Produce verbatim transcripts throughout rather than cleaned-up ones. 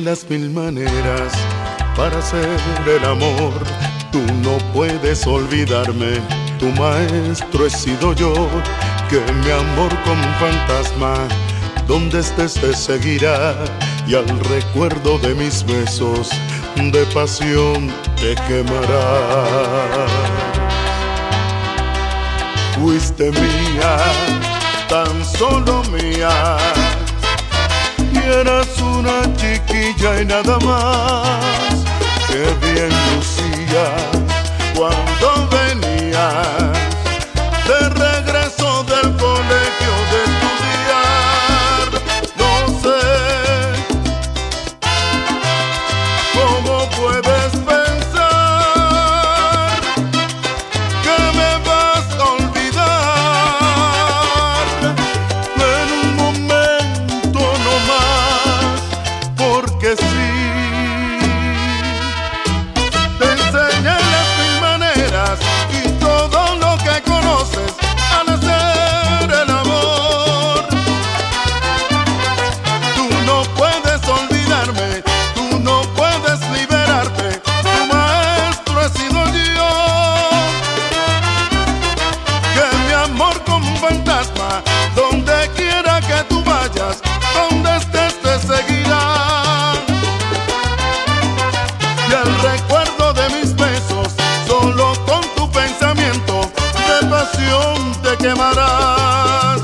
las mil maneras para hacer el amor. Tú no puedes olvidarme, tu maestro he sido yo, que mi amor como un fantasma, donde estés te seguirá, y al recuerdo de mis besos de pasión te quemará. Fuiste mía, tan solo mía, y eras una chiquilla y nada más. Qué bien lucía cuando venías de regreso del colegio de estudiar. No sé cómo puedes pensar que me vas a olvidar en un momento no más, porque sí. Donde quiera que tú vayas, donde estés te seguirá. Y el recuerdo de mis besos, solo con tu pensamiento de pasión te quemarás.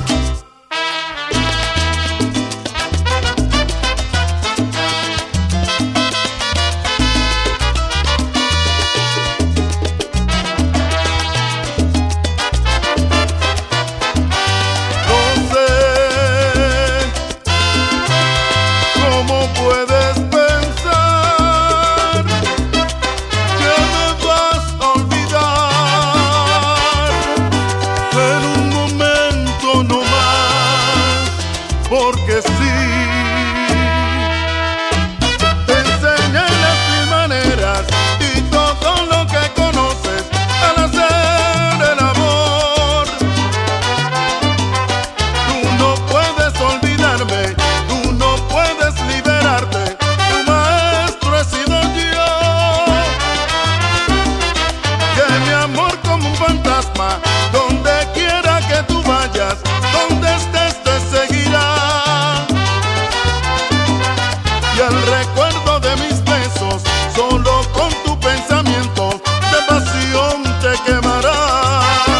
Porque sí, te enseñé las mil maneras y todo lo que conoces al hacer el amor. Tú no puedes olvidarme, tú no puedes liberarte, tu maestro he sido yo, que mi amor como un fantasma, donde quiera que tú vayas, donde estés te seguirá. Y el recuerdo de mis besos, solo con tu pensamiento de pasión te quemará.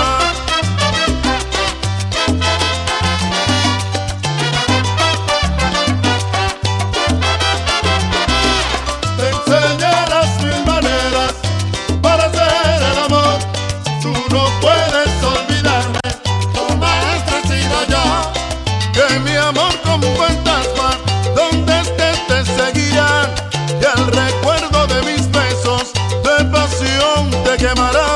Te enseñé las mil maneras para hacer el amor. Tú no puedes olvidarme, tu maestro he sido yo, que mi amor como un fantasma, donde estés te seguirán, y el recuerdo de mis besos de pasión te quemará.